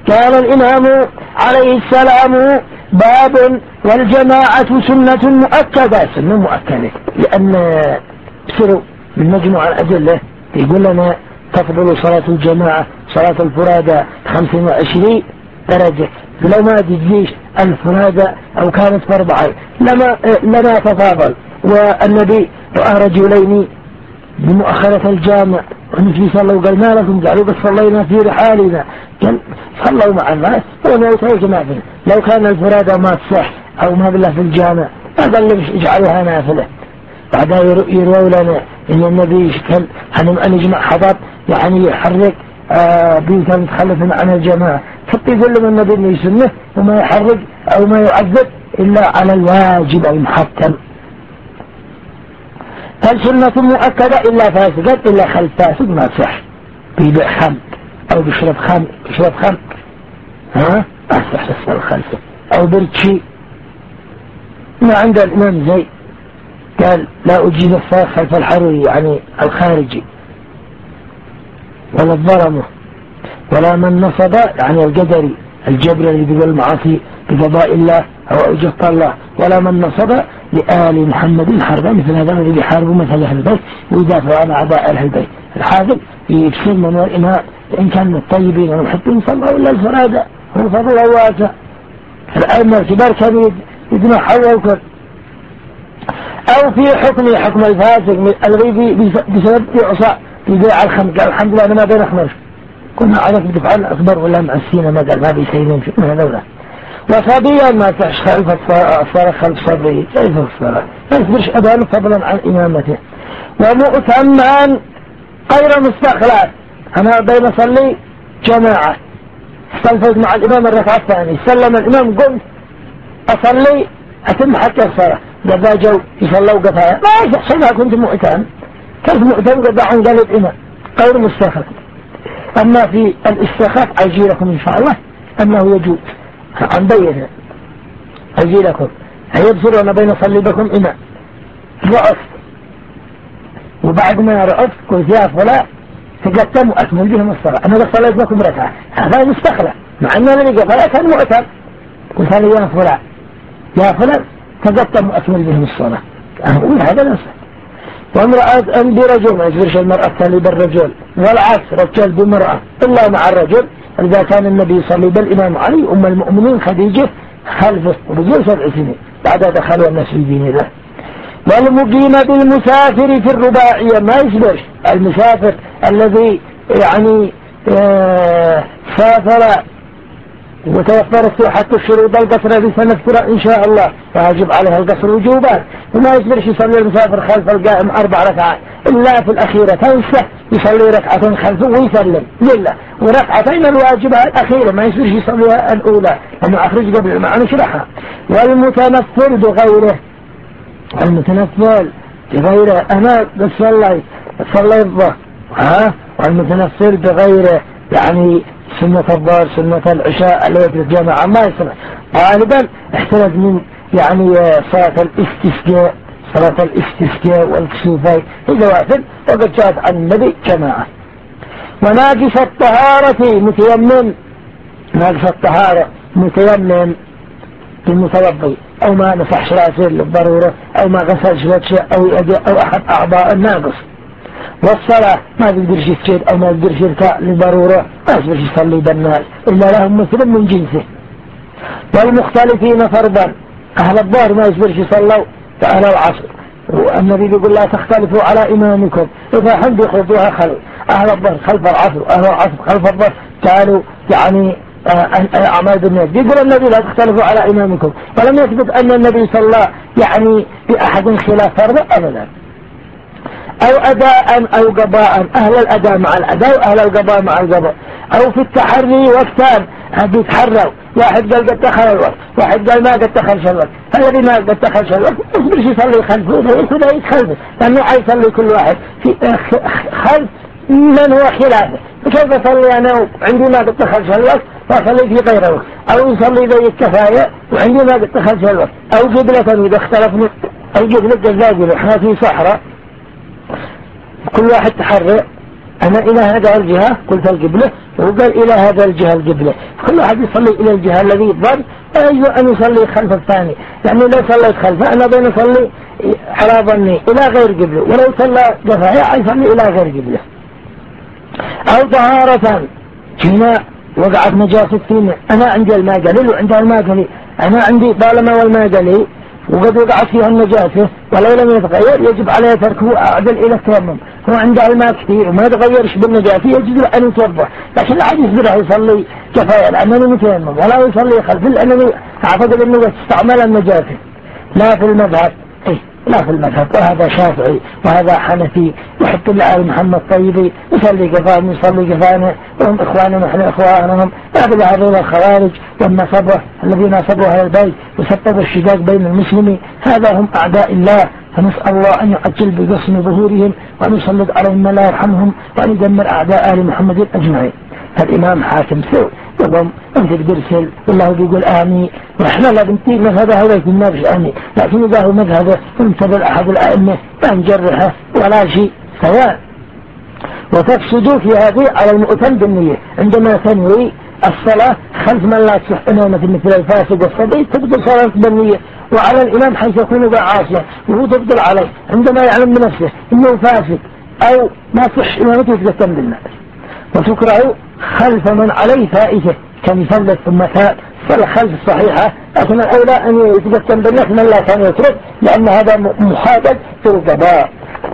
قال الإمام عليه السلام: باب والجماعة سنة مؤكدة. سنة مؤكدة لأن بسروا من مجموعة الأدلة يقول لنا تفضل صلاة الجماعة صلاة الفرادى 25 درجة، لو ما تجيش الفرادى أو كانت فرض عين لما تفاضل. والنبي رأى رجلين بمؤخرة الجامع والنبي صلى الله عليه وسلم قال: ما لكم؟ قالوا: بس صلينا في رحالنا. قال: صلوا مع الناس وما يترك نافلة. لو كان الفرادى ما تصح أو ما بالله في الجامع ما قال لي اجعلوها نافلة. بعدها يروي لنا إن النبي شكل أن يجمع حضر يعني يحرك بيوتا متخلفا عن الجماعة، حتى يقول لهم النبي إنه يسنه وما يحرك أو ما يعذب إلا على الواجب المحتم. فالسنة مؤكدة إلا فاسدة، إلا خلف فاسد ما تصح. بيبيع خمر أو بيشرب خمر ها أصح الصلاة خلفه، أو برتشي. ما عند الإمام زي قال: لا أجيب الصلاة خلف الحروري يعني الخارجي، ولا الظلمه، ولا من نصب يعني القدري الجبر اللي بيقول المعاصي بقضاء الله أو أجهة الله، ولا من نصب لآل محمد حربا، مثل هذا الذي يحاربوا مثل أهل البيت ويدافعوا عن أعداء أهل البيت. الحاكم يكسر من الإماء إن كان من الطيبين ومحبين صلوا إلا الفرادى والفضل الواسع. الأئمة الكبار كانوا يتنحوا وكذا. أو في حكم الفاسق الذي بسبب عصاء يبيع الخمر، قال: الحمد لله أنا ما بين خمر، كنا عليك بدفع الأكبر ولا معسينا، ما قال ما بيسينين شو من هذولا. وصبيا ما تحش خلف الصلاة خلف صبي، كيف الصلاة ما يصبرش أبان فضلا عن إمامته. ومؤتمان غير مستخلف، أنا بين أصلي جماعة استلفت مع الإمام الركعة الثانية، سلم الإمام قمت أصلي أتم حتى الصلاة، قد جو يصلوا قفايا ما يحصل. ما كنت مؤتم، كيف مؤتم قد عن قلب إمام غير مستخلف. أما في الاستخاف أجي لكم إن شاء الله أنه يجوز عن بينه. أجي لكم هيبصر أنا بين صلي بكم إمام رأس، وبعد ما رأس قلت: يا فلان تقدم وأكمل بهم الصلاة، أنا بس صليت لكم ركعة، هذا مستخلف. مع أن أنا قفايا كان مؤتم، قلت: يا فلان تقدم وأكمل بهم الصلاة، أقول هذا نصح. وامرأة برجل ما يجبرش المرأة الثانية بالرجل، والعكس رجل بمرأة إلا مع الرجل. إذا كان النبي يصلي بالإمام علي أم المؤمنين خديجة خلفه ورجل 7 سنين بعد دخلوا الناس في دين الله. والمقيم بالمسافر في الرباعية ما يجبرش المسافر الذي يعني سافر وتوفرت حتى الشروط القصر الذي سنذكر إن شاء الله، فيجب عليها القصر وجوبا. وما يجبرش يصلي المسافر خلف القائم 4 ركعات إلا في الأخيرة تنسى يصلي 2 خلفه ويسلم لله، وركعتين الواجبة الأخيرة ما يجبرش يصليها الأولى لما أخرج قبل ما نشرحها. والمتنفل بغيره، المتنفل بغيره أنا بس صلي الظهر والمتنفل بغيره يعني سنة الظهر سنة العشاء اللي في الجامعة ما يسمع. غالبا احترز من يعني صلاة الاستسقاء والكسوفين إذا واحد وقد جاءت عن النبي جماعة. وناقص الطهارة متيمم، ناقص الطهارة متيمم بالمتوضي أو ما نفحش راسه للضرورة أو ما غسلش وجهه أو أحد أعضاء الناقص. والصلاة ما تقدرش تسجد أو ما تقدرش يركع لضرورة ما تقدرش يصلي بالناس إلا لهم مثل من جنسه. والمختلفين فرضا أهل الظهر ما يقدرش يصلوا فأهل العصر، والنبي يقول: لا تختلفوا على إمامكم، إذا حد يخلطوها خلف أهل الظهر خلف العصر وأهل العصر خلف الظهر قالوا يعني أعمال بالناس. يقول النبي: لا تختلفوا على إمامكم، ولم يثبت أن النبي صلى الله يعني بأحد خلاف فرض أبدا. أو أداء أو قضاء، أهل الأداء مع الأداء وأهل القضاء مع القضاء. أو في التحري وقتان بيتحروا، واحد قال قد دخل الوقت، واحد قال ما قد دخلش الوقت. الذي ما قد دخلش الوقت مش يصلي خلفه، وده يتخلفه لأنه عايز يصلي كل واحد في خلف من هو خلافه. كيف أصلي أنا عندي ما قد دخلش الوقت وأصلي في غير وقت، أو يصلي ذي الكفاية وعندي ما قد دخلش الوقت، أو قبلة إذا اختلفنا، أو قبلة الزاجل إحنا في صحراء كل واحد تحرق أنا إلى هذا الجهة قلت القبلة، وقال إلى هذا الجهة القبلة. كل واحد يصلي إلى الجهة الذي يضر، ويجب أن يصلي خلف الثاني. يعني لو صليت خلفه أنا بين أصلي على ظني إلى غير قبلة، ولو صلى جفايا يصلي إلى غير قبلة. أو طهارة هنا وقعت نجاسة فينا، أنا عندي الماء قليل وعندها الماء قليل، أنا عندي طالما والماء قليل وقد وقعت فيها النجاسة ولو لم يتغير يجب عليه تركه أعدل إلى التيمم. هو عنده الماء كثير وما تغيرش بالنجاسة يجب أن يتوضأ، لكن لا يقدر يصلي كفاية لأنه متيمم، ولا يصلي خلف لأنه أعتقد أنه استعمل النجاسة. لا في المذهب لا في المذهب، وهذا شافعي وهذا حنفي، وحتى آل محمد طيبي يصلي قفاهم يصلي قفانا، وهم إخواننا ونحن إخوانهم. هذا هذول الخوارج والنصبة الذين نصبوا على البيت وسببوا الشقاق بين المسلمين، هذا هم أعداء الله. فنسأل الله أن يعجل بقسم ظهورهم وأن يسلط عليهم ما لا يرحمهم وأن يدمر أعداء آل محمد أجمعين. فالإمام حاكم سوء يقوم أنت ترسل والله بيقول آمين، وإحنا لا بنتي مذهبه ولا يكون مش آمين، لكن إذا هو مذهبه وانتبه أحد الأئمة لا نجرحه ولا شيء سواء. وتفسدوا في هذه على المؤتم بالنية، عندما تنوي الصلاة خلف من لا تصح إمامة مثل الفاسد والصبي تبدل صلاة بالنية، وعلى الإمام حيث يكون بعاصية وهو تبدل عليه عندما يعلم بنفسه إنه فاسد أو ما تصح إمامته يتقسم بالناس. وتكره خلف من عليه فائته كمثلث ثم تاء، فالخلف الصحيحة لكن الأولى أن يتقسم بالناس من لا كان يترك، لأن هذا محادث في القضاء.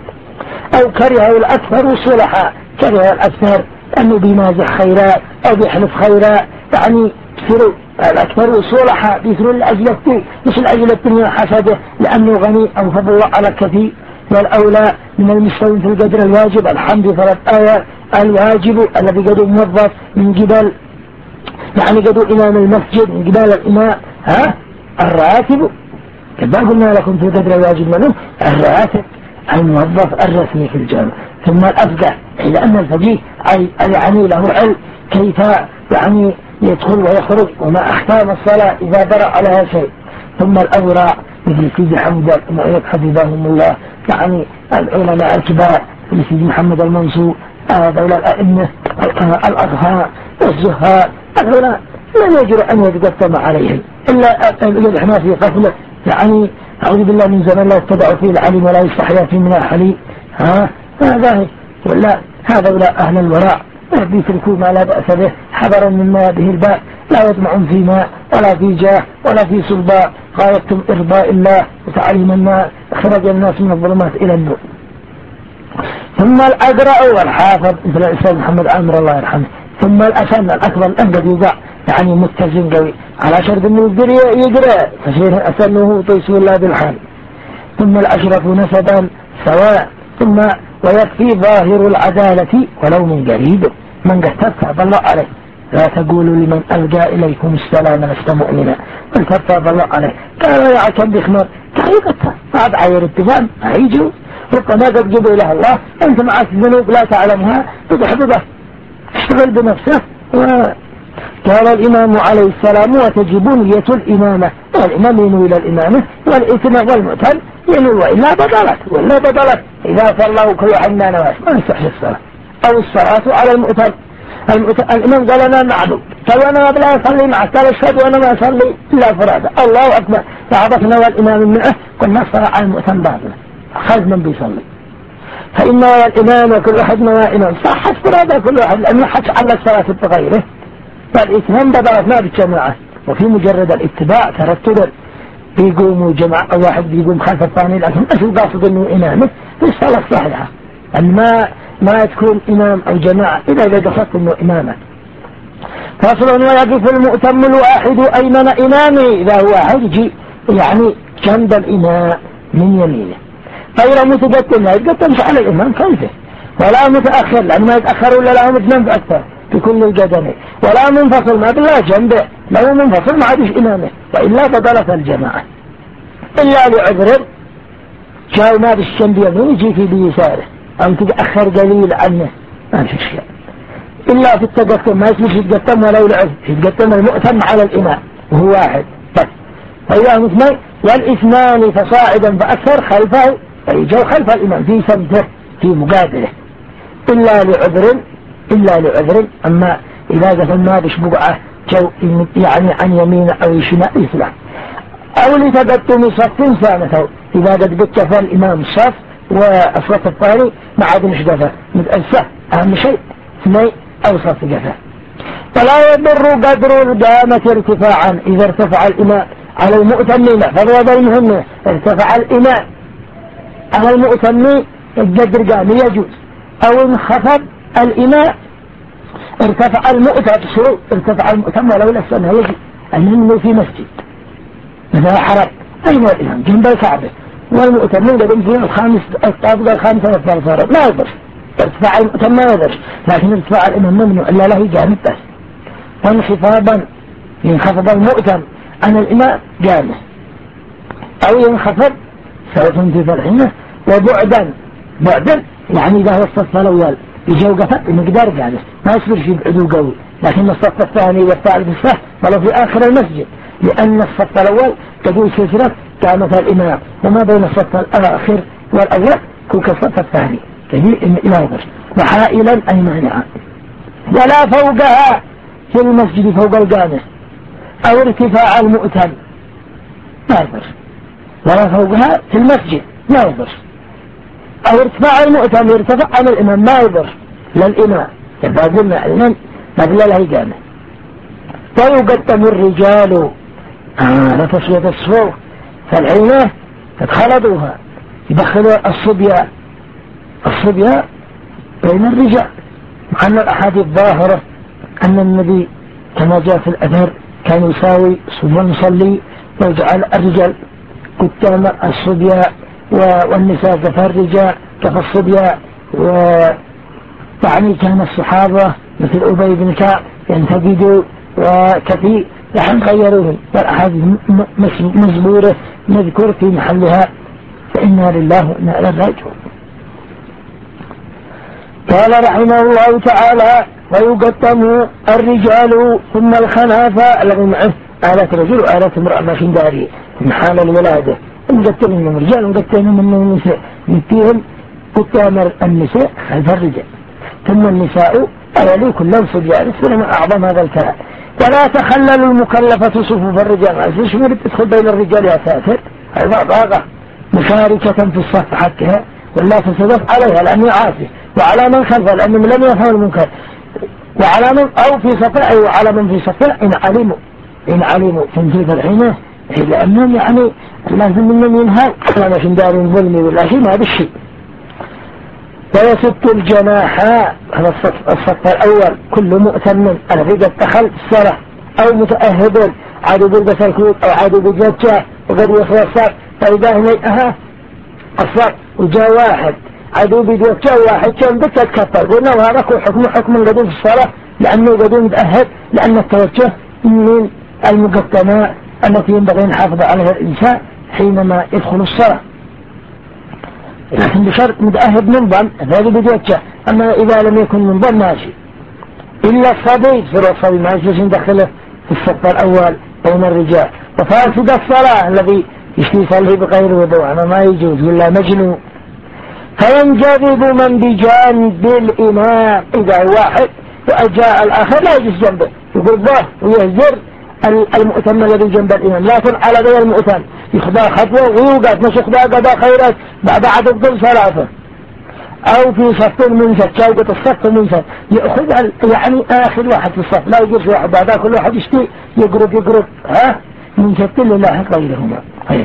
أو كره الأكثر الصلحاء، كره الأكثر أنه بيمازح خيرات أو بيحلف خيرات، يعني بصيروا الأكثر الصلحاء بيصيروا لأجل مش لأجل الدنيا حسده لأنه غني أو فضل الله على كثير. والأولى من المستوى في القدر الواجب الحمد 3 آيات. الواجب الذي قد موظف من قبل يعني قد إمام المسجد من قبل الإمام الراتب كما قلنا لكم في القدر الواجب منه الراتب الموظف الرسمي في الجامعة. ثم الأفقه إلى أن الفقيه يعني له علم كيف يعني يدخل ويخرج وما أحكام الصلاة إذا برأ عليها شيء. ثم الأوراء مثل سيدي حمد المؤيد حفظهم الله، يعني العلماء الكبار مثل سيدي محمد المنصور، دولة الأئمة الأطهار والزهار، هؤلاء لا يجرؤ أن يتقدم عليهم إلا إحنا في قفلة، يعني أعوذ بالله من زمان لا يتبع فيه العلم ولا يستحيا فيه من الحليم. هذا ولا هؤلاء أهل الوراء بيتركوا ما لا بأس به حذرا مما به الباء، لا يطمعون في ماء ولا في جاه ولا في سلطاء، غايتهم إرضاء الله وتعليم الناس خرج الناس من الظلمات إلى النور. ثم الأقرأ والحافظ مثل الإسلام محمد عامر الله يرحمه. ثم الأسن الأكبر الأنقذ يوقع يعني متزن قوي على شرط أنه يقرأ فشير أسنه طيسو الله بالحال. ثم الأشرف نسبا سواء. ثم ويكفي ظاهر العدالة ولو من قريب من قد الله عليه. لا تقولوا لمن ألقى إليكم السلام لست مؤمنا من كتب الله عليه قال يعكم بخمر كيف بعد عير التفام هيجوا ربما قد جبوا إله الله أنت معك ذنوب لا تعلمها تحببه اشتغل بنفسه. قال الإمام عليه السلام وتجب نية الإمامة، والإمام ينوي إلى الإمامة والإثم والمؤتم ينوي وإلا بطلت إذا صلوا كل عنا نواس ما يصح الصلاة. أو الصلاة على المؤتم الإمام قال أنا معدوم قال أنا لا أصلي معك قال أشهد وأنا ما أصلي إلا فرادة الله أكبر فعرفنا والإمام معه قلنا الصلاة على المؤتم باطلة خلف من بيصلي. فإن الإمام وكل أحد نوى إمام صحت فرادة كل أحد لأنه حج على الصلاة بغيره، فالإثم بدأت ما بالجماعة. وفي مجرد الاتباع ترتب بيقوموا جماعة أو واحد بيقوم خلف الثاني لكن مش القاصد إنه إمامه في الصلاة الصحيحة أن ما تكون إمام أو جماعة إذا قصدت إنه إمامه. فصل ويقف المؤتم الواحد أيمن إمامه إذا هو حجي يعني جنب الإمام من يمينه غير متقدم لا يتقدمش على الإمام كيفه ولا متأخر لأنه ما يتأخر ولا لا متنم أكثر في كل القدمين ولا منفصل ما بالله جنبه لو منفصل ما عادش إمامه وإلا بطلت الجماعة إلا لعذر جاء ما بالشنب يمين يجي في بيساره أو تتأخر قليل عنه ما في شيء إلا في التقدم ما يسمش يتقدم ولو لعذر يتقدم المؤتم على الإمام وهو واحد بس. فإذا مثنين والإثنان فصاعدا فأكثر خلفه يجوا خلف الإمام في سمته في مقابله إلا لعذر. أما إذا قفل ما بش بقعة يعني عن يمين أو شمال يسلم، أو لتقدم صف ثانته، إذا قد قتف الإمام الصف والصف الثاني ما عاد مش قفل متأسف، أهم شيء اثنين أو صف قفل. فلا يضر قدر القامة ارتفاعا، إذا ارتفع الإمام على المؤتمين، فهذا المهم، ارتفع الإمام على المؤتمين القدر قام يجوز، أو انخفض الإمام ارتفع المؤتم، ارتفع المؤتم ولو لسنه يجب أنه في مسجد مثلا حرم أين الإمام جنب الكعبة والمؤتمين لديهم في الطابقة الخامسة والثالثة ما يقدر ارتفاع المؤتم ما يقدر، لكن ارتفاع الإمام ممنوع إلا له جانب بس. وانخفاضا ينخفض المؤتم عن الإمام جانب، أو ينخفض سواء في فرحينه. وبعدا يعني إذا هو الصف الأول يجوقف بمقدار جانب ما يصير في بعدو قوي، لكن الصف الثاني والثالث الصف ولو في آخر المسجد، لأن الصف الأول تقول سلسلة كانت الإمام، وما بين الصف الآخر والأول كوك الصف الثاني كذلك إلى غير. وحائلا أي مانعا، ولا فوقها في المسجد فوق الجامع أو ارتفاع المؤتم ما يقدر، ولا فوقها في المسجد ما يقدر، أو ارتفاع المؤتم يرتفع عن الإمام ما يقدر للإمام، إذا قلنا الإمام قبل له جامع. ويقدم الرجال لتصوية الصفوف، فالعينة تتخلطوها يدخلوا الصبية بين الرجال، مع أن الأحاديث الظاهرة أن النبي كما جاء في الأثر كان يساوي صبيان يصلي ويجعل الرجال قدام الصبية والنساء كفى الرجال كفى الصبية. ويعني كان الصحابة مثل أبي بن كعب ينتقدوا وكثير لحن غيروهم، والأحاديث مزبورة نذكر في محلها، فإنا لله وإنا إليه راجعون. قال رحمه الله تعالى: ويقدم الرجال ثم الخلافة الذي معه آلة رجل وآلة امرأة ما في داري من حال الولادة، نقدم من الرجال ونقدم من النساء، نتيهم قدام النساء خلف الرجال، ثم النساء أولي كلهم صبيان، فلما أعظم هذا الكلام. ولا تخلل المكلفة صفوف الرجال، ما يشمل تدخل بين الرجال يا ساتر، هذا ضاغة مشاركة في الصف حقها ولا تصدف عليها لأنه عاصي، وعلى من خلفه لأنهم لم يفهم المنكر، وعلى من أو في صفاء وعلى من في صفاء إن علموا تنزيل الحين، لأنهم يعني لازم منهم ينهى على مشن دار ظلمي ولا شيء ما بالشيء. ويسد الجناح، هذا الصف الأول كل مؤتمن الذي قد دخل الصلاة أو متأهب عادوا بالبس الكوت أو عادوا بالججة وقد يخلص الصف، فإذا هنيئها الصف وجاء واحد عادوا بججة واحد كان بكت كفر، قلنا وهذا كل حكم قدوم في الصلاة لأنه قدوم متأهب، لأن التوجه من المقدمات التي ينبغي نحافظ عليها الإنسان حينما يدخل الصلاة، لكن بشرط متأهب منظم هذا بجوجه. أما إذا لم يكن منظم ماشي، إلا الصبي في الصبي ما يجوز ندخله في الصف الأول بين الرجال. وفاسد الصلاة الذي يصلي بغير وضوء أنا ما يجوز ولا مجنون. فينجذب من بجانب الإمام، إذا واحد وأجاء الآخر لا يجوز جنبه يقول الله ويهزر المؤتم الذي جنب الإمام، لكن على غير المؤتم يخضى خطوة ويوقف مش يخضى قضى خيرات بعد أفضل صلاته، أو في صف منسد شوقة الصف منسد يأخذ يعني آخر واحد في الصف، لا يجلس واحد بعد كل واحد يشتي يقرب منسد لله غيرهم.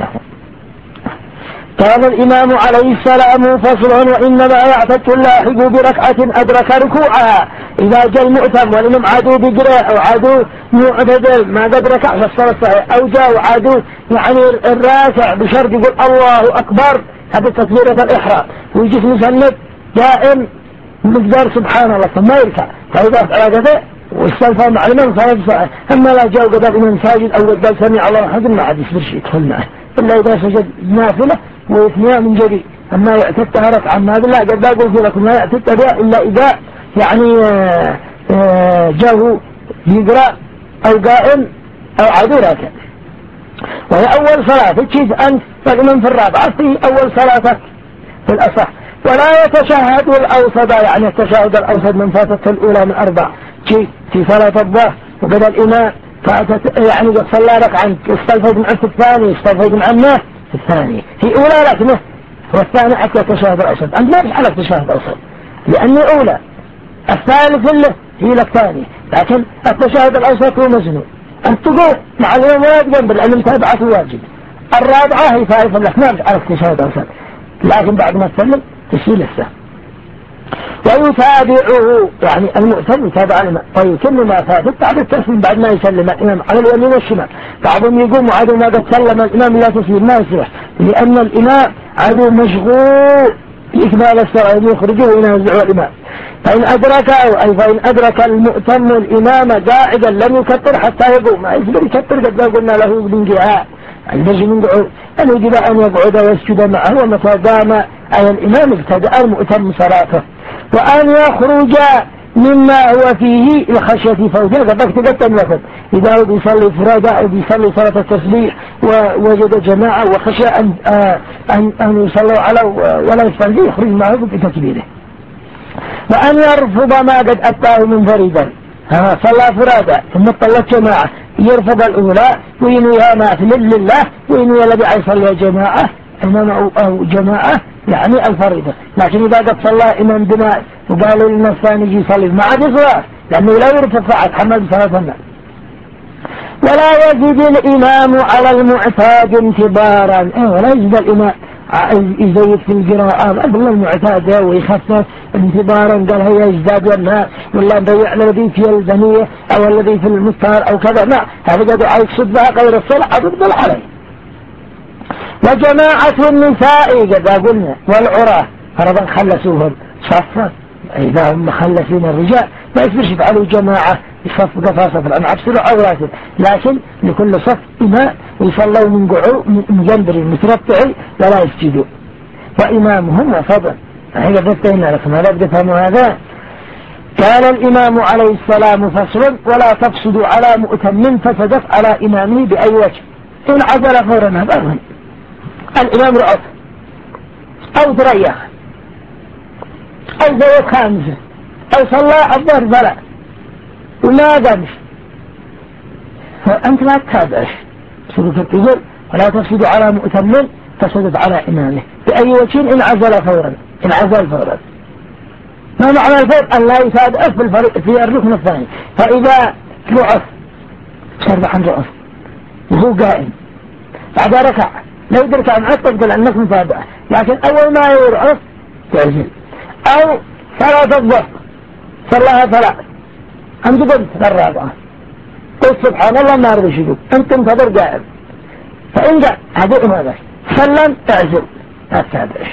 قال الإمام عليه السلام: فصل: وإنما يعتد اللاحق بركعة أدرك ركوعها إذا جاء المؤتم ولم عادوا بجريح أو عادوا معتدل ما قد ركع في الصلاة الصحيح، أو جاءوا عادوا يعني الراكع بشرط يقول الله أكبر، هذا تكبيرة الإحرام، ويجي مسند دائم مقدار سبحان الله ثم يركع، فإذا فعل كذا واستلفى مع الإمام صلاة الصحيح. أما لا جاءوا قدر الإمام ساجد أو قدر سمع الله أحد ما عاد يصير شيء يدخل معه إلا إذا سجد نافلة ويثنيها من جديد. أما يعتدها ركعة ما بالله قد باقوا في لكم لا يعتدها إلا إذا يعني جاءوا يقرأ أو قائم أو عدو راكع. وهي أول صلاة تجيز أنت فالإمام في الرابعة في أول صلاتك في الأصح، ولا يتشهد الأوسط، يعني التشهد الأوسط من فاتت الأولى من 4 في صلاة الظهر، وبدأ الإمام فاتت يعني قد صلى ركعة استلفت معه في الثاني، استلفت معه في الثاني، في أولى ركنه والثاني حتى التشهد الأوسط. أنت ما تحلق تشهد الأوسط لأنه أولى، الثالث له هي الثاني، لكن التشهد الأوسط هو مزنون. أن تقول مع اليوم واجب لأن المتابعة واجب. الرابعة هي ثالثة لك ما على التشهد الأوسط، لكن بعد ما تسلم تشيل السهم. ويتابعه يعني المؤتم يتابع الإمام ويتم ما فاتت بعد التسليم بعد ما يسلم الإمام على اليمين والشمال. بعضهم يقوم عدو ما قد سلم الإمام لا تسليم ما يصح، لأن الإمام عدو مشغول بإكمال الصلاة يخرجه وينازعه الإمام. فإن أدرك أي فإن أدرك المؤتم الإمام قاعدا لم يكبر حتى يقوم، ما يقدر يكبر قد قلنا له بالانقعاء المجي من قعود أن يجب أن يقعد ويسجد معه، ومتى قام أي الإمام ابتدأ المؤتم صلاته. وأن يخرج مما هو فيه الخشية فوجه قبل تقدم لكم إذا هو بيصلي فرادة أو بيصلي صلاة التسبيح ووجد جماعة وخشى أن يصلوا على ولا يصلي يخرج معه بتكبيره. وأن يرفض ما قد أتاه منفردا، صلى فرادة ثم طلت جماعة يرفض الأولى وينويها نافلة لله وينوي الذي يصلي جماعة إمام أو جماعة يعني الفريضة. لكن إذا قد صلى إمام بناء وقالوا لنا الثاني يجي يصلي ما عاد يصلي لأنه لا يرتفع حمل صلاة الناس. ولا يزيد الإمام على المعتاد انتبارا، ولا يزيد الإمام يزيد في القراءة أبلا المعتاد ويخفف انتبارا، قال هي يزداد والناس ولا نضيع الذي في البنية أو الذي في المستار أو كذا، لا هذا قد يقصد بها غير الصلاة أبدا عليه. وجماعة النساء قد قلنا والعراة فرضا خلسوهم صفا، إذا هم خلسين الرجال ما يصيرش يفعلوا جماعة يصف قفاصة في الأنعاب سلوا عوراتهم، لكن لكل صف إمام ويصلوا من قعو مجنبرين متربعي ولا يسجدوا وإمامهم وفضل. هذا بفتهنا لكم هذا بدفهم هذا. كان الإمام عليه السلام فصل ولا تفسد على مؤتم فسدت على إمامه بأي وجه إن عزل فورا. هذا الإمام رأس أو تريح أو زوج خامسة أو صلى الظهر فلا وما قامش، فأنت لا تتابعش سلوك التجر ولا تفسد على مؤتم فسدت على إمامه بأي وجه إن عزل فورا. إن عزل فورا ما معنى الفور؟ أن لا يتابع في الركن الثاني. فإذا رأس شرب عن رأس وهو قائم بعد ركع لا يدرك معك تقول أنك متابعة، لكن أول ما يرأس تعزل. أو صلاة الظهر صلاها ثلاث أنت قلت للرابعة قلت سبحان الله ما أرضي شدوك أنت انتظر قائم، فإن جاء هذا إمامك سلم تعزل لا تتابعش.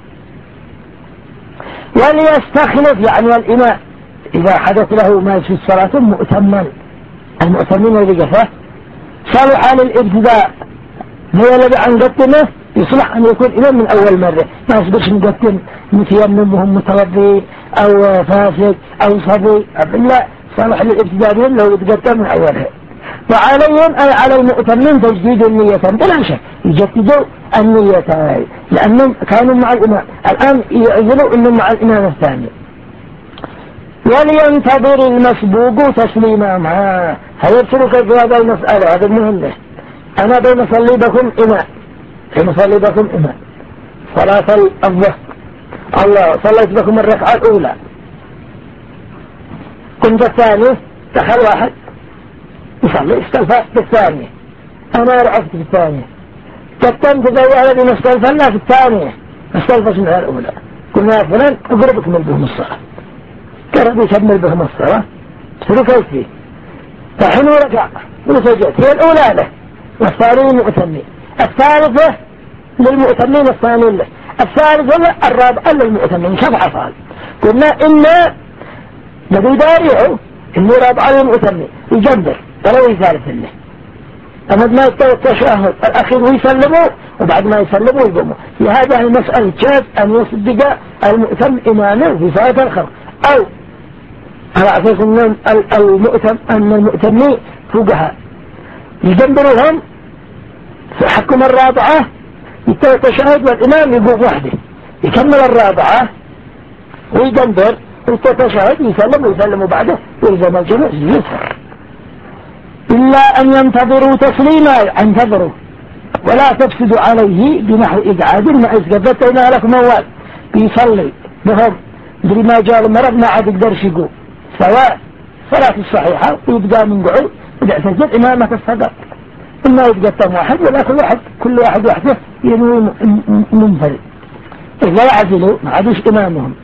وليستخلف يعني الإمام إذا حدث له ما في الصلاة مؤتما، المؤتمين الذي قفه صلح للابتداء هو الذي قدمه يصلح أن يكون إمام من أول مرة، ما يصبرش نقدم متيمم وهم متوضي أو فاسد أو صبي، لا صلح للابتداء لو يتقدم من أولها. وعليهم أي على المؤتمين تجديد النية بلا شك يجددوا النية لأنهم كانوا مع الإمام الآن يعزلوا إنهم مع الإمام الثاني. ولينتظر المسبوق تسليما معه. هيرسلك في هذا المسألة هذا المهم. أنا بنصلي بكم إمام صلاة الظهر الله صليت بكم الركعة الأولى كنت الثاني دخل واحد يصلي استلفى بالثانية أنا رعفت في الثانية كتمت ذي الذي استلفنا في الثانية استلفت منها الأولى قلنا يا فلان أقربك من بهم الصلاة قرب يكمل بهم الصلاة سلو كيفي فحين رجع وسجد هي الأولى له والثاني مؤتمين، الثالثة للمؤتمين الثاني له، الثالثة الرابعة للمؤتمين سبعة فعل. قلنا إنا نبي داريه إنه رابعة للمؤتمين يجبر ولو يثالث له أمد ما التشهد الأخير ويسلموا وبعد ما يسلموا يقوموا. في هذا المسألة جاز أن يصدق المؤتم إمامه في صلاة الخلق أو على أساس أن المؤتمين فوقها يجبرهم في حكم الرابعة يتشهد والإمام يقوم وحده يكمل الرابعة ويدندر وتتشهد يسلم وبعده يلزم الجميع يسهر، إلا أن ينتظروا تسليما، ينتظروا ولا تفسد عليه بنحو إقعاد ما إسقفت إلى لك موال بيصلي بهم بدري ما جاء المرض ما عاد يقدرش يقوم، سواء صلاة الصحيحة ويبدأ من قعود ويعتزل إمامة الصدر، إما يتقدم واحد ولا كل واحد وحده ينوي منفرد، إذا يعزلوا ما عادوش إمامهم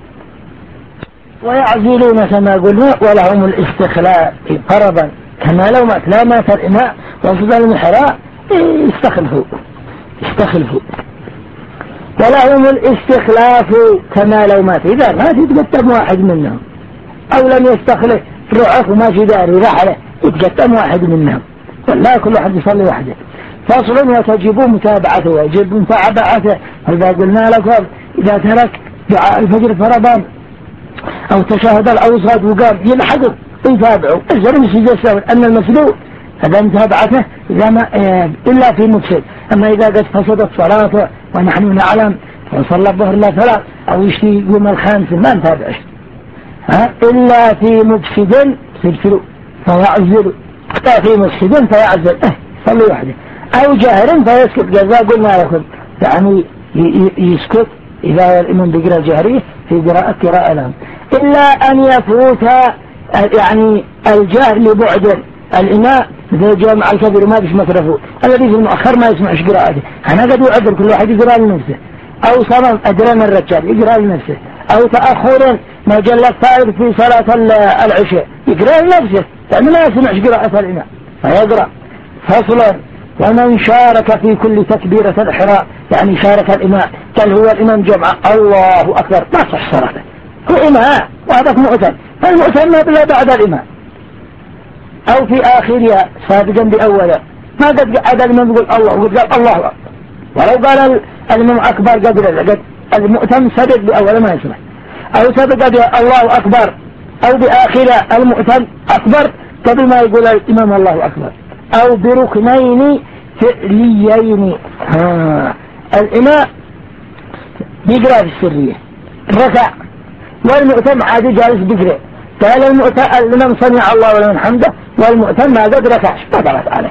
ويعزلون كما قلنا ولهم الاستخلاف فرضا كما لو مات لا مات الإماء وصد المحراء يستخلفوا ولهم الاستخلاف كما لو مات، إذا مات يتقدم واحد منهم أو لم يستخلف رعف وما في داري رحله يتقدم واحد منهم ولا كل واحد يصلي وحده. فصل وتجب متابعته ويجب متابعته، هذا قلنا لكم إذا ترك دعاء الفجر فرضا أو تشاهد الأوسط وقام يلحقه يتابعه الزر مش يجسر أن المسلوق هذا متابعته إذا ما إلا في مفسد. أما إذا قد فسدت صلاته ونحن نعلم وصلى الظهر لا ثلاث أو يشتي يوم الخامس ما نتابعش إلا في مفسد سلسلوا فيعزلوا، في مفسد فيعزل صلي وحده أو جاهر فيسكت جزاء قلنا لكم يعني يسكت إذا الإمام بقراءة جهرية في قراءة لهم، إلا أن يفوت يعني الجهر لبعد الإماء مثل الجامع الكبير ما بيش مكرفه الذي في المؤخر ما يسمعش قراءته، أنا قد يعذر كل واحد يقرأ لنفسه، أو صمم أدران الرجال يقرأ لنفسه، أو تأخر ما جل الطائر في صلاة العشاء يقرأ لنفسه لأنه لا يسمعش قراءة الإمام فيقرأ. فصلا ومن شارك في كل تكبيرة الإحرام يعني شارك الإمام قال هو الإمام جمع الله أكبر ما صح صلاته هو إمام وهذا مؤتم، فالمؤتم لا بعد الإمام أو في آخرها سابقا بأولا ما قد قعد الإمام يقول الله وقد قال الله أكبر، ولو قال الإمام أكبر قد المؤتم سبق بأولا ما يسمع، أو سبق الله أكبر أو بآخرها المؤتم أكبر قبل ما يقول الإمام الله أكبر، أو بركنين فعليين الإمام بيقرأ في السرية ركع والمؤتم عادي جالس بيقرأ، قال الإمام سمع الله ولمن حمده والمؤتم ما قد ركعش ما درت عليه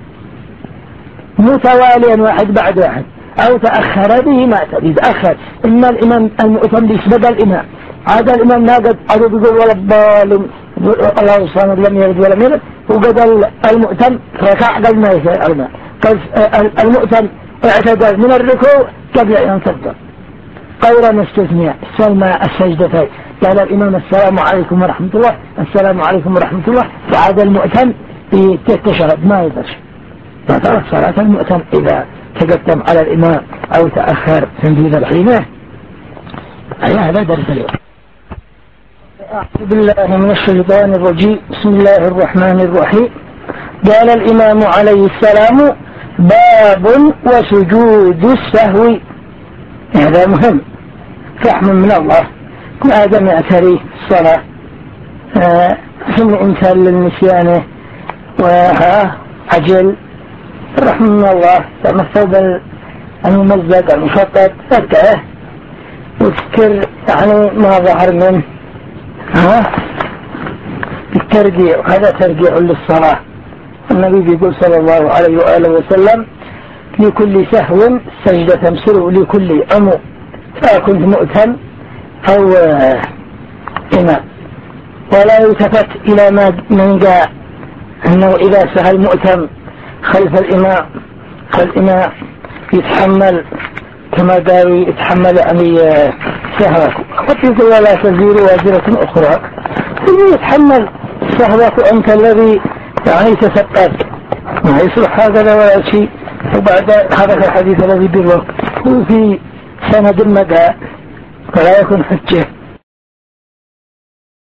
متواليا واحد بعد واحد، أو تأخر به ما يتأخر إما الإمام المؤتم بيسبق الإمام عاد الإمام ما قد أرد يقول ولا الضالين الله الصمد لم يلد ولم يولد وقد المؤتم ركع قبل ما يسأل الماء، المؤتم اعتدل من الركوع قبل أن ينصدر قولا مستثنية سلم السجدتين، قال الإمام السلام عليكم ورحمة الله السلام عليكم ورحمة الله وعاد المؤتم في التشهد ما يدرش، فترك صلاة المؤتم إذا تقدم على الإمام أو تأخر تنفيذ الحينة. هذا درس اليوم. أعوذ بالله من الشيطان الرجيم، بسم الله الرحمن الرحيم. قال الإمام عليه السلام باب وسجود السهو، هذا مهم رحمة من الله ما دام يعتريه الصلاة ثم إنسان للنسيانه وعجل رحمة من الله ثم الثوب الممزق المشطط فكه وذكر يعني ما ظهر منه الترجيع، وهذا ترجيع للصلاة. النبي بيقول صلى الله عليه وآله وسلم لكل سهو سجدة تمسره لكل أمو، فكنت مؤتم أو إمام، ولا يلتفت إلى من جاء أنه إذا سهل مؤتم خلف الإمام فالإمام يتحمل كما قال يتحمل يعني سهوك، قد يقول لا تزير وازرة أخرى يتحمل سهوك أنت الذي يعني تسقط ما يصلح هذا ولا شيء. وبعد هذا الحديث الذي بيروى وفي سند المدى فلا يكون حجة